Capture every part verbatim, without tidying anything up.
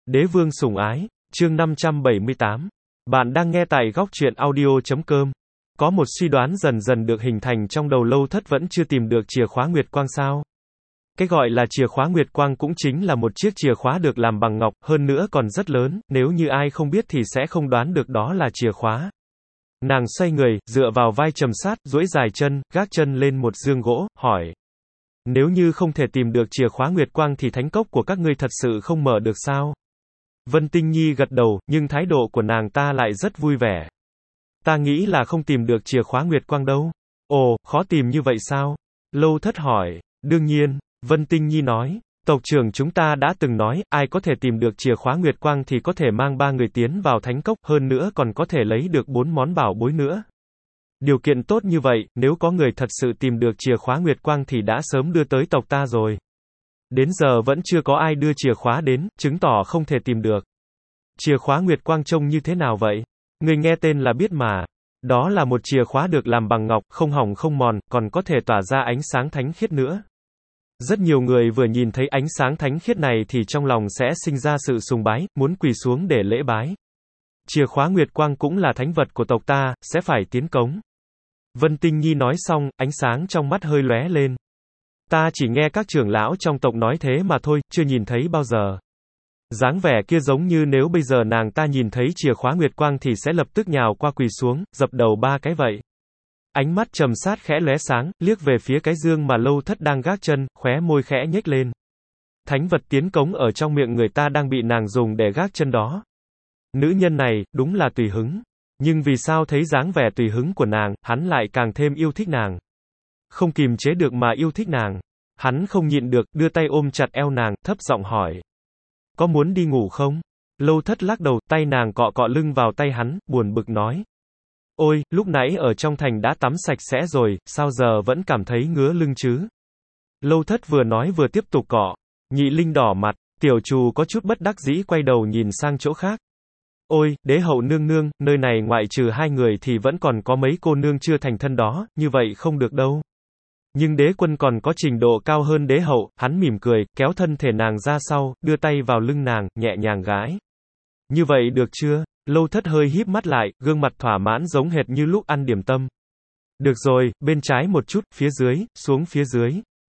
Đế vương sủng ái, chương năm trăm bảy mươi tám. Bạn đang nghe tại góc truyện audio.com. Có một suy đoán dần dần được hình thành trong đầu Lâu Thất vẫn chưa tìm được chìa khóa Nguyệt Quang sao? Cái gọi là chìa khóa Nguyệt Quang cũng chính là một chiếc chìa khóa được làm bằng ngọc, hơn nữa còn rất lớn, nếu như ai không biết thì sẽ không đoán được đó là chìa khóa. Nàng xoay người, dựa vào vai Trầm Sát, duỗi dài chân, gác chân lên một giường gỗ, hỏi. Nếu như không thể tìm được chìa khóa Nguyệt Quang thì thánh cốc của các ngươi thật sự không mở được sao? Vân Tinh Nhi gật đầu, nhưng thái độ của nàng ta lại rất vui vẻ. Ta nghĩ là không tìm được chìa khóa Nguyệt Quang đâu. Ồ, khó tìm như vậy sao? Lâu Thất hỏi. Đương nhiên, Vân Tinh Nhi nói. Tộc trưởng chúng ta đã từng nói, ai có thể tìm được chìa khóa Nguyệt Quang thì có thể mang ba người tiến vào thánh cốc, hơn nữa còn có thể lấy được bốn món bảo bối nữa. Điều kiện tốt như vậy, nếu có người thật sự tìm được chìa khóa Nguyệt Quang thì đã sớm đưa tới tộc ta rồi. Đến giờ vẫn chưa có ai đưa chìa khóa đến, chứng tỏ không thể tìm được. Chìa khóa Nguyệt Quang trông như thế nào vậy? Người nghe tên là biết mà. Đó là một chìa khóa được làm bằng ngọc, không hỏng không mòn, còn có thể tỏa ra ánh sáng thánh khiết nữa. Rất nhiều người vừa nhìn thấy ánh sáng thánh khiết này thì trong lòng sẽ sinh ra sự sùng bái, muốn quỳ xuống để lễ bái. Chìa khóa Nguyệt Quang cũng là thánh vật của tộc ta, sẽ phải tiến cống. Vân Tinh Nhi nói xong, ánh sáng trong mắt hơi lóe lên. Ta chỉ nghe các trưởng lão trong tộc nói thế mà thôi, chưa nhìn thấy bao giờ. Dáng vẻ kia giống như nếu bây giờ nàng ta nhìn thấy chìa khóa Nguyệt Quang thì sẽ lập tức nhào qua quỳ xuống, dập đầu ba cái vậy. Ánh mắt Trầm Sát khẽ lóe sáng, liếc về phía cái giường mà Lâu Thất đang gác chân, khóe môi khẽ nhếch lên. Thánh vật tiến cống ở trong miệng người ta đang bị nàng dùng để gác chân đó. Nữ nhân này, đúng là tùy hứng. Nhưng vì sao thấy dáng vẻ tùy hứng của nàng, hắn lại càng thêm yêu thích nàng. Không kìm chế được mà yêu thích nàng. Hắn không nhịn được, đưa tay ôm chặt eo nàng, thấp giọng hỏi. Có muốn đi ngủ không? Lâu Thất lắc đầu, tay nàng cọ cọ lưng vào tay hắn, buồn bực nói. Ôi, lúc nãy ở trong thành đã tắm sạch sẽ rồi, sao giờ vẫn cảm thấy ngứa lưng chứ? Lâu Thất vừa nói vừa tiếp tục cọ. Nhị Linh đỏ mặt, tiểu trù có chút bất đắc dĩ quay đầu nhìn sang chỗ khác. Ôi, đế hậu nương nương, nơi này ngoại trừ hai người thì vẫn còn có mấy cô nương chưa thành thân đó, như vậy không được đâu. Nhưng đế quân còn có trình độ cao hơn đế hậu, hắn mỉm cười, kéo thân thể nàng ra sau, đưa tay vào lưng nàng, nhẹ nhàng gãi. Như vậy được chưa? Lâu Thất hơi híp mắt lại, gương mặt thỏa mãn giống hệt như lúc ăn điểm tâm. Được rồi, bên trái một chút, phía dưới, xuống phía dưới.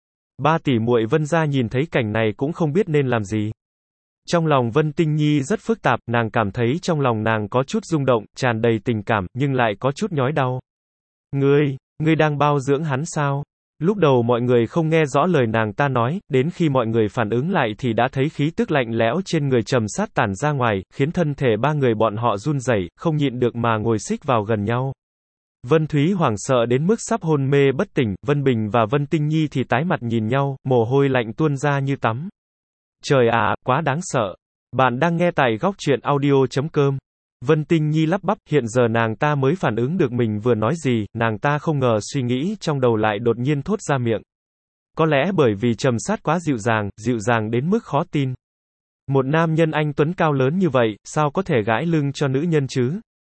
Ba tỷ muội Vân gia nhìn thấy cảnh này cũng không biết nên làm gì. Trong lòng Vân Tinh Nhi rất phức tạp, nàng cảm thấy trong lòng nàng có chút rung động, tràn đầy tình cảm, nhưng lại có chút nhói đau. Ngươi, ngươi đang bao dưỡng hắn sao? Lúc đầu mọi người không nghe rõ lời nàng ta nói, đến khi mọi người phản ứng lại thì đã thấy khí tức lạnh lẽo trên người Trầm Sát tản ra ngoài, khiến thân thể ba người bọn họ run rẩy, không nhịn được mà ngồi xích vào gần nhau. Vân Thúy hoảng sợ đến mức sắp hôn mê bất tỉnh, Vân Bình và Vân Tinh Nhi thì tái mặt nhìn nhau, mồ hôi lạnh tuôn ra như tắm. Trời ạ, à, quá đáng sợ. Bạn đang nghe tại góc truyện audio.com. Vân Tinh Nhi lắp bắp, hiện giờ nàng ta mới phản ứng được mình vừa nói gì, nàng ta không ngờ suy nghĩ trong đầu lại đột nhiên thốt ra miệng. Có lẽ bởi vì Trầm Sát quá dịu dàng, dịu dàng đến mức khó tin. Một nam nhân anh tuấn cao lớn như vậy, sao có thể gãi lưng cho nữ nhân chứ?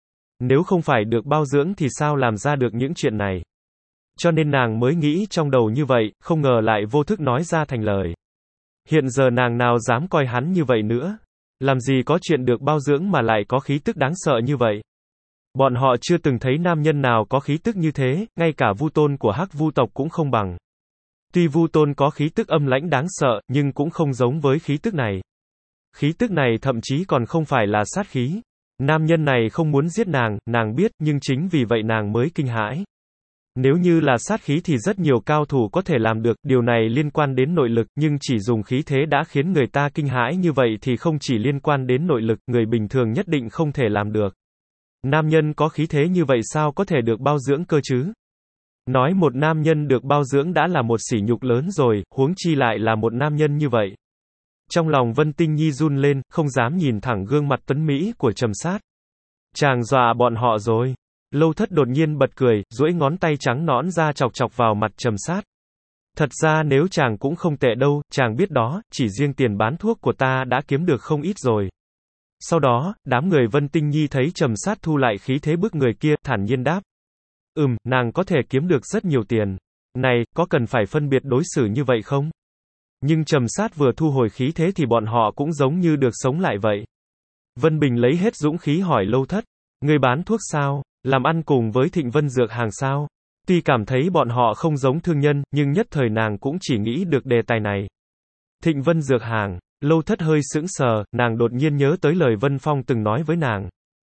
Nếu không phải được bao dưỡng thì sao làm ra được những chuyện này? Cho nên nàng mới nghĩ trong đầu như vậy, không ngờ lại vô thức nói ra thành lời. Hiện giờ nàng nào dám coi hắn như vậy nữa? Làm gì có chuyện được bao dưỡng mà lại có khí tức đáng sợ như vậy? Bọn họ chưa từng thấy nam nhân nào có khí tức như thế, ngay cả Vu Tôn của Hắc Vu tộc cũng không bằng. Tuy Vu Tôn có khí tức âm lãnh đáng sợ, nhưng cũng không giống với khí tức này. Khí tức này thậm chí còn không phải là sát khí. Nam nhân này không muốn giết nàng, nàng biết, nhưng chính vì vậy nàng mới kinh hãi. Nếu như là sát khí thì rất nhiều cao thủ có thể làm được, điều này liên quan đến nội lực, nhưng chỉ dùng khí thế đã khiến người ta kinh hãi như vậy thì không chỉ liên quan đến nội lực, người bình thường nhất định không thể làm được. Nam nhân có khí thế như vậy sao có thể được bao dưỡng cơ chứ? Nói một nam nhân được bao dưỡng đã là một sỉ nhục lớn rồi, huống chi lại là một nam nhân như vậy. Trong lòng Vân Tinh Nhi run lên, không dám nhìn thẳng gương mặt tuấn mỹ của Trầm Sát. Chàng dọa bọn họ rồi. Lâu Thất đột nhiên bật cười, duỗi ngón tay trắng nõn ra chọc chọc vào mặt Trầm Sát. Thật ra nếu chàng cũng không tệ đâu, chàng biết đó, chỉ riêng tiền bán thuốc của ta đã kiếm được không ít rồi. Sau đó, đám người Vân Tinh Nhi thấy Trầm Sát thu lại khí thế bức người kia, thản nhiên đáp. Ừm, nàng có thể kiếm được rất nhiều tiền. Này, có cần phải phân biệt đối xử như vậy không? Nhưng Trầm Sát vừa thu hồi khí thế thì bọn họ cũng giống như được sống lại vậy. Vân Bình lấy hết dũng khí hỏi Lâu Thất, người bán thuốc sao, làm ăn cùng với Thịnh Vân Dược Hàng sao? Tuy cảm thấy bọn họ không giống thương nhân, nhưng nhất thời nàng cũng chỉ nghĩ được đề tài này. Thịnh Vân Dược Hàng, Lâu Thất hơi sững sờ, nàng đột nhiên nhớ tới lời Vân Phong từng nói với nàng.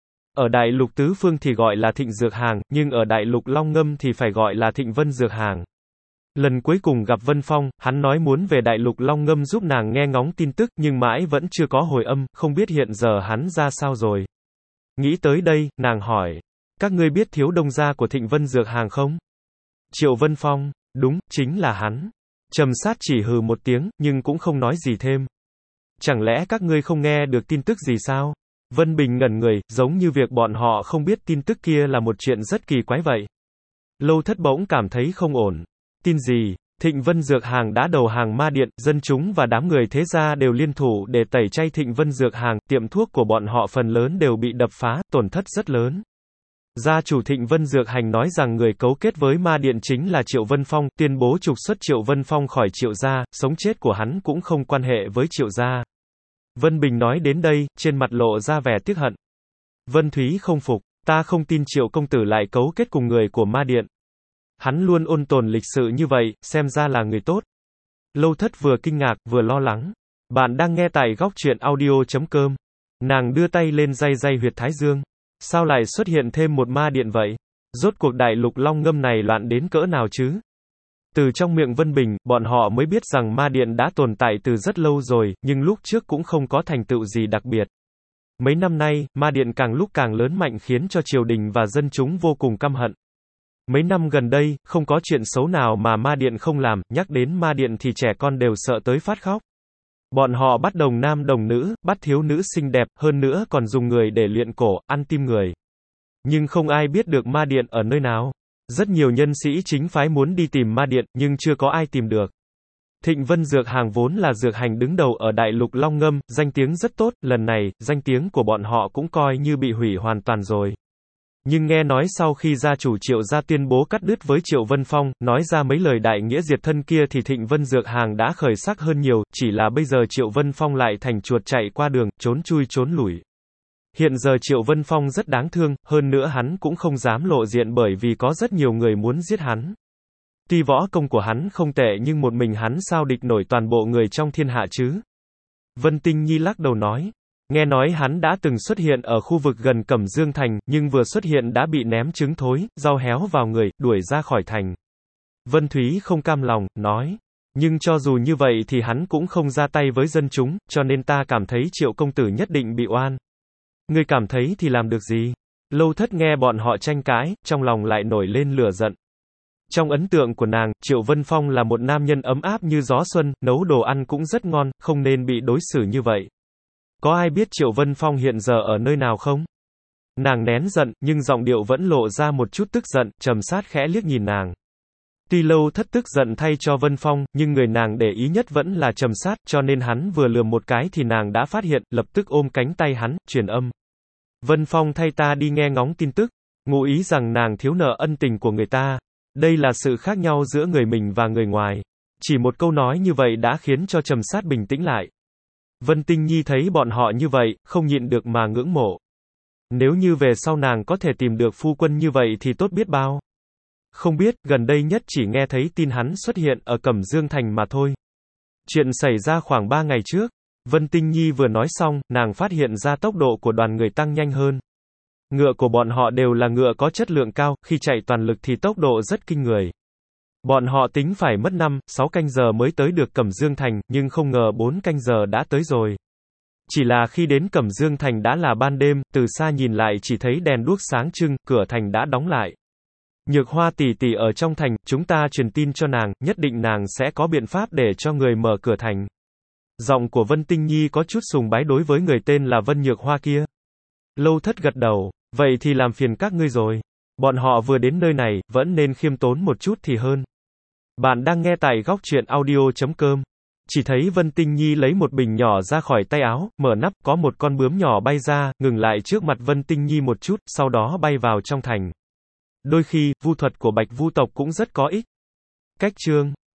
Ở Đại Lục Tứ Phương thì gọi là Thịnh Dược Hàng, nhưng ở Đại Lục Long Ngâm thì phải gọi là Thịnh Vân Dược Hàng. Lần cuối cùng gặp Vân Phong, hắn nói muốn về Đại Lục Long Ngâm giúp nàng nghe ngóng tin tức, nhưng mãi vẫn chưa có hồi âm, không biết hiện giờ hắn ra sao rồi. Nghĩ tới đây, nàng hỏi, các ngươi biết thiếu đông gia của Thịnh Vân Dược Hàng không? Triệu Vân Phong, đúng, chính là hắn. Trầm Sát chỉ hừ một tiếng, nhưng cũng không nói gì thêm. Chẳng lẽ các ngươi không nghe được tin tức gì sao? Vân Bình ngẩn người, giống như việc bọn họ không biết tin tức kia là một chuyện rất kỳ quái vậy. Lâu Thất bỗng cảm thấy không ổn. Tin gì? Thịnh Vân Dược Hàng đã đầu hàng ma điện, dân chúng và đám người thế gia đều liên thủ để tẩy chay Thịnh Vân Dược Hàng, tiệm thuốc của bọn họ phần lớn đều bị đập phá, tổn thất rất lớn. Gia chủ Thịnh Vân Dược Hành nói rằng người cấu kết với ma điện chính là Triệu Vân Phong, tuyên bố trục xuất Triệu Vân Phong khỏi Triệu gia, sống chết của hắn cũng không quan hệ với Triệu gia. Vân Bình nói đến đây, trên mặt lộ ra vẻ tiếc hận. Vân Thúy không phục, ta không tin Triệu công tử lại cấu kết cùng người của ma điện. Hắn luôn ôn tồn lịch sự như vậy, xem ra là người tốt. Lâu Thất vừa kinh ngạc, vừa lo lắng. Bạn đang nghe tại góc truyện audio chấm com. Nàng đưa tay lên day day huyệt thái dương. Sao lại xuất hiện thêm một ma điện vậy? Rốt cuộc Đại Lục Long Ngâm này loạn đến cỡ nào chứ? Từ trong miệng Vân Bình, bọn họ mới biết rằng ma điện đã tồn tại từ rất lâu rồi, nhưng lúc trước cũng không có thành tựu gì đặc biệt. Mấy năm nay, ma điện càng lúc càng lớn mạnh khiến cho triều đình và dân chúng vô cùng căm hận. Mấy năm gần đây, không có chuyện xấu nào mà ma điện không làm, nhắc đến ma điện thì trẻ con đều sợ tới phát khóc. Bọn họ bắt đồng nam đồng nữ, bắt thiếu nữ xinh đẹp, hơn nữa còn dùng người để luyện cổ, ăn tim người. Nhưng không ai biết được ma điện ở nơi nào. Rất nhiều nhân sĩ chính phái muốn đi tìm ma điện, nhưng chưa có ai tìm được. Thịnh Vân Dược Hàng vốn là dược hành đứng đầu ở Đại Lục Long Ngâm, danh tiếng rất tốt, lần này, danh tiếng của bọn họ cũng coi như bị hủy hoàn toàn rồi. Nhưng nghe nói sau khi gia chủ Triệu gia tuyên bố cắt đứt với Triệu Vân Phong, nói ra mấy lời đại nghĩa diệt thân kia thì Thịnh Vân Dược Hàng đã khởi sắc hơn nhiều, chỉ là bây giờ Triệu Vân Phong lại thành chuột chạy qua đường, trốn chui trốn lủi. Hiện giờ Triệu Vân Phong rất đáng thương, hơn nữa hắn cũng không dám lộ diện bởi vì có rất nhiều người muốn giết hắn. Tuy võ công của hắn không tệ nhưng một mình hắn sao địch nổi toàn bộ người trong thiên hạ chứ? Vân Tinh Nhi lắc đầu nói. Nghe nói hắn đã từng xuất hiện ở khu vực gần Cẩm Dương Thành, nhưng vừa xuất hiện đã bị ném trứng thối, rau héo vào người, đuổi ra khỏi thành. Vân Thúy không cam lòng, nói. Nhưng cho dù như vậy thì hắn cũng không ra tay với dân chúng, cho nên ta cảm thấy Triệu công tử nhất định bị oan. Ngươi cảm thấy thì làm được gì? Lâu Thất nghe bọn họ tranh cãi, trong lòng lại nổi lên lửa giận. Trong ấn tượng của nàng, Triệu Vân Phong là một nam nhân ấm áp như gió xuân, nấu đồ ăn cũng rất ngon, không nên bị đối xử như vậy. Có ai biết Triệu Vân Phong hiện giờ ở nơi nào không? Nàng nén giận, nhưng giọng điệu vẫn lộ ra một chút tức giận, Trầm Sát khẽ liếc nhìn nàng. Tuy Lâu Thất tức giận thay cho Vân Phong, nhưng người nàng để ý nhất vẫn là Trầm Sát, cho nên hắn vừa lườm một cái thì nàng đã phát hiện, lập tức ôm cánh tay hắn, truyền âm. Vân Phong thay ta đi nghe ngóng tin tức, ngụ ý rằng nàng thiếu nợ ân tình của người ta. Đây là sự khác nhau giữa người mình và người ngoài. Chỉ một câu nói như vậy đã khiến cho Trầm Sát bình tĩnh lại. Vân Tinh Nhi thấy bọn họ như vậy, không nhịn được mà ngưỡng mộ. Nếu như về sau nàng có thể tìm được phu quân như vậy thì tốt biết bao. Không biết, gần đây nhất chỉ nghe thấy tin hắn xuất hiện ở Cẩm Dương Thành mà thôi. Chuyện xảy ra khoảng ba ngày trước. Vân Tinh Nhi vừa nói xong, nàng phát hiện ra tốc độ của đoàn người tăng nhanh hơn. Ngựa của bọn họ đều là ngựa có chất lượng cao, khi chạy toàn lực thì tốc độ rất kinh người. Bọn họ tính phải mất năm, sáu canh giờ mới tới được Cẩm Dương Thành, nhưng không ngờ bốn canh giờ đã tới rồi. Chỉ là khi đến Cẩm Dương Thành đã là ban đêm, từ xa nhìn lại chỉ thấy đèn đuốc sáng trưng, cửa thành đã đóng lại. Nhược Hoa tỷ tỷ ở trong thành, chúng ta truyền tin cho nàng, nhất định nàng sẽ có biện pháp để cho người mở cửa thành. Giọng của Vân Tinh Nhi có chút sùng bái đối với người tên là Vân Nhược Hoa kia. Lâu Thất gật đầu, vậy thì làm phiền các ngươi rồi. Bọn họ vừa đến nơi này, vẫn nên khiêm tốn một chút thì hơn. Bạn đang nghe tại góc truyện audio chấm com. Chỉ thấy Vân Tinh Nhi lấy một bình nhỏ ra khỏi tay áo, mở nắp, có một con bướm nhỏ bay ra, ngừng lại trước mặt Vân Tinh Nhi một chút, sau đó bay vào trong thành. Đôi khi, vu thuật của Bạch Vu tộc cũng rất có ích. Cách chương